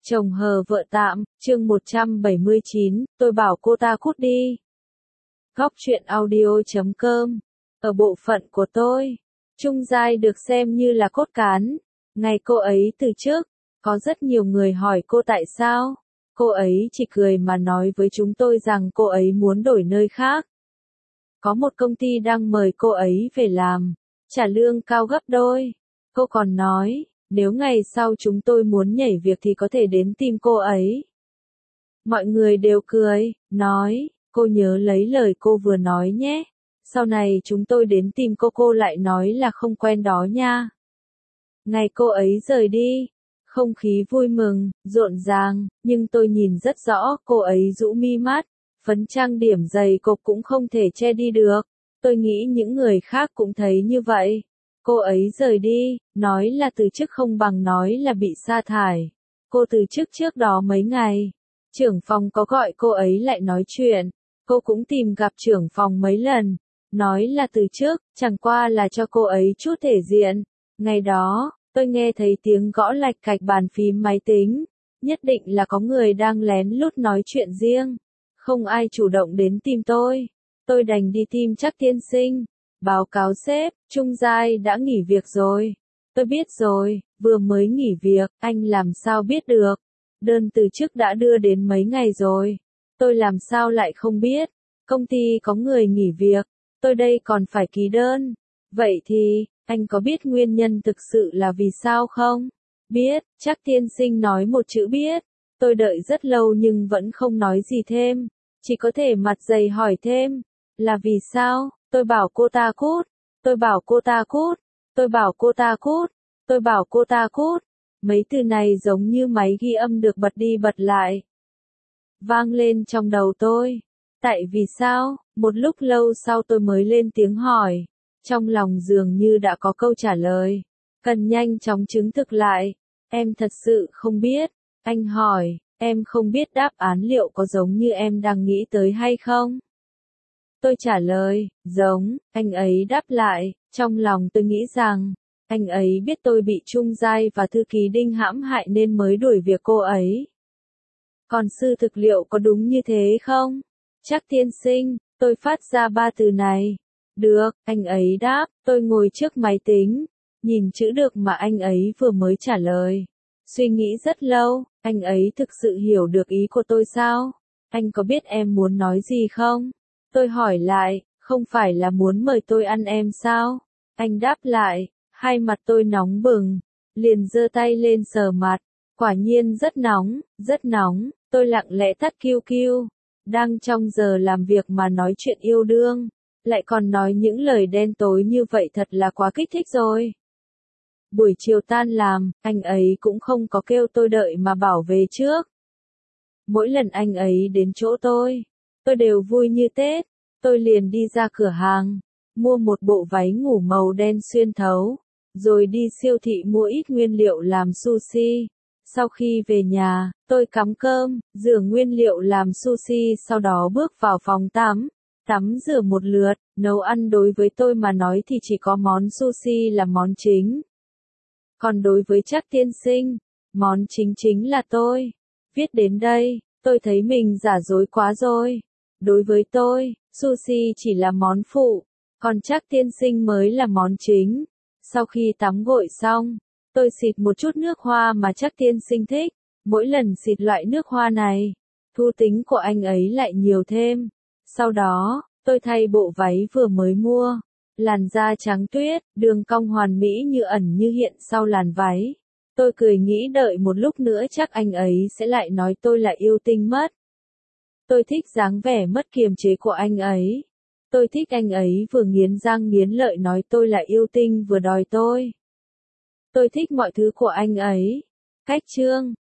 Chồng hờ vợ tạm, chương 179, tôi bảo cô ta cút đi. Góc truyện audio.com. Ở bộ phận của tôi, Trung Giai được xem như là cốt cán. Ngày cô ấy từ chức, có rất nhiều người hỏi cô tại sao. Cô ấy chỉ cười mà nói với chúng tôi rằng cô ấy muốn đổi nơi khác. Có một công ty đang mời cô ấy về làm, trả lương cao gấp đôi. Cô còn nói, nếu ngày sau chúng tôi muốn nhảy việc thì có thể đến tìm cô ấy. Mọi người đều cười, nói, cô nhớ lấy lời cô vừa nói nhé. Sau này chúng tôi đến tìm cô lại nói là không quen đó nha. Ngày cô ấy rời đi, không khí vui mừng, rộn ràng, nhưng tôi nhìn rất rõ cô ấy rũ mi mắt, phấn trang điểm dày cộp cũng không thể che đi được. Tôi nghĩ những người khác cũng thấy như vậy. Cô ấy rời đi, nói là từ chức không bằng nói là bị sa thải. Cô từ chức trước đó mấy ngày. Trưởng phòng có gọi cô ấy lại nói chuyện. Cô cũng tìm gặp trưởng phòng mấy lần. Nói là từ chức, chẳng qua là cho cô ấy chút thể diện. Ngày đó, tôi nghe thấy tiếng gõ lạch cạch bàn phím máy tính. Nhất định là có người đang lén lút nói chuyện riêng. Không ai chủ động đến tìm tôi. Tôi đành đi tìm Trác tiên sinh. Báo cáo sếp, Trung Giai đã nghỉ việc rồi. Tôi biết rồi, vừa mới nghỉ việc, anh làm sao biết được. Đơn từ chức đã đưa đến mấy ngày rồi. Tôi làm sao lại không biết. Công ty có người nghỉ việc, tôi đây còn phải ký đơn. Vậy thì, anh có biết nguyên nhân thực sự là vì sao không? Biết, Trác tiên sinh nói một chữ biết. Tôi đợi rất lâu nhưng vẫn không nói gì thêm. Chỉ có thể mặt dày hỏi thêm. Là vì sao? Tôi bảo cô ta cút, tôi bảo cô ta cút, tôi bảo cô ta cút, tôi bảo cô ta cút. Mấy từ này giống như máy ghi âm được bật đi bật lại. Vang lên trong đầu tôi. Tại vì sao? Một lúc lâu sau tôi mới lên tiếng hỏi. Trong lòng dường như đã có câu trả lời. Cần nhanh chóng chứng thực lại. Em thật sự không biết. Anh hỏi, em không biết đáp án liệu có giống như em đang nghĩ tới hay không? Tôi trả lời, giống, anh ấy đáp lại, trong lòng tôi nghĩ rằng, anh ấy biết tôi bị Trung Giai và thư ký Đinh hãm hại nên mới đuổi việc cô ấy. Còn sự thực liệu có đúng như thế không? Trác tiên sinh, tôi phát ra ba từ này. Được, anh ấy đáp, tôi ngồi trước máy tính, nhìn chữ được mà anh ấy vừa mới trả lời. Suy nghĩ rất lâu, anh ấy thực sự hiểu được ý của tôi sao? Anh có biết em muốn nói gì không? Tôi hỏi lại, không phải là muốn mời tôi ăn em sao? Anh đáp lại, hai mặt tôi nóng bừng, liền giơ tay lên sờ mặt, quả nhiên rất nóng, tôi lặng lẽ tắt QQ, đang trong giờ làm việc mà nói chuyện yêu đương, lại còn nói những lời đen tối như vậy thật là quá kích thích rồi. Buổi chiều tan làm, anh ấy cũng không có kêu tôi đợi mà bảo về trước. Mỗi lần anh ấy đến chỗ tôi đều vui như Tết. Tôi liền đi ra cửa hàng, mua một bộ váy ngủ màu đen xuyên thấu, rồi đi siêu thị mua ít nguyên liệu làm sushi. Sau khi về nhà, tôi cắm cơm, rửa nguyên liệu làm sushi, sau đó bước vào phòng tắm rửa một lượt. Nấu ăn đối với tôi mà nói thì chỉ có món sushi là món chính. Còn đối với Trác tiên sinh, món chính là tôi. Viết đến đây, tôi thấy mình giả dối quá rồi. Đối với tôi, sushi chỉ là món phụ, còn Trác tiên sinh mới là món chính. Sau khi tắm gội xong, tôi xịt một chút nước hoa mà Trác tiên sinh thích. Mỗi lần xịt loại nước hoa này, thú tính của anh ấy lại nhiều thêm. Sau đó, tôi thay bộ váy vừa mới mua. Làn da trắng tuyết, đường cong hoàn mỹ như ẩn như hiện sau làn váy. Tôi cười nghĩ đợi một lúc nữa chắc anh ấy sẽ lại nói tôi là yêu tinh mất. Tôi thích dáng vẻ mất kiềm chế của anh ấy. Tôi thích anh ấy vừa nghiến răng nghiến lợi nói tôi là yêu tinh vừa đòi tôi. Tôi thích mọi thứ của anh ấy. Cách chương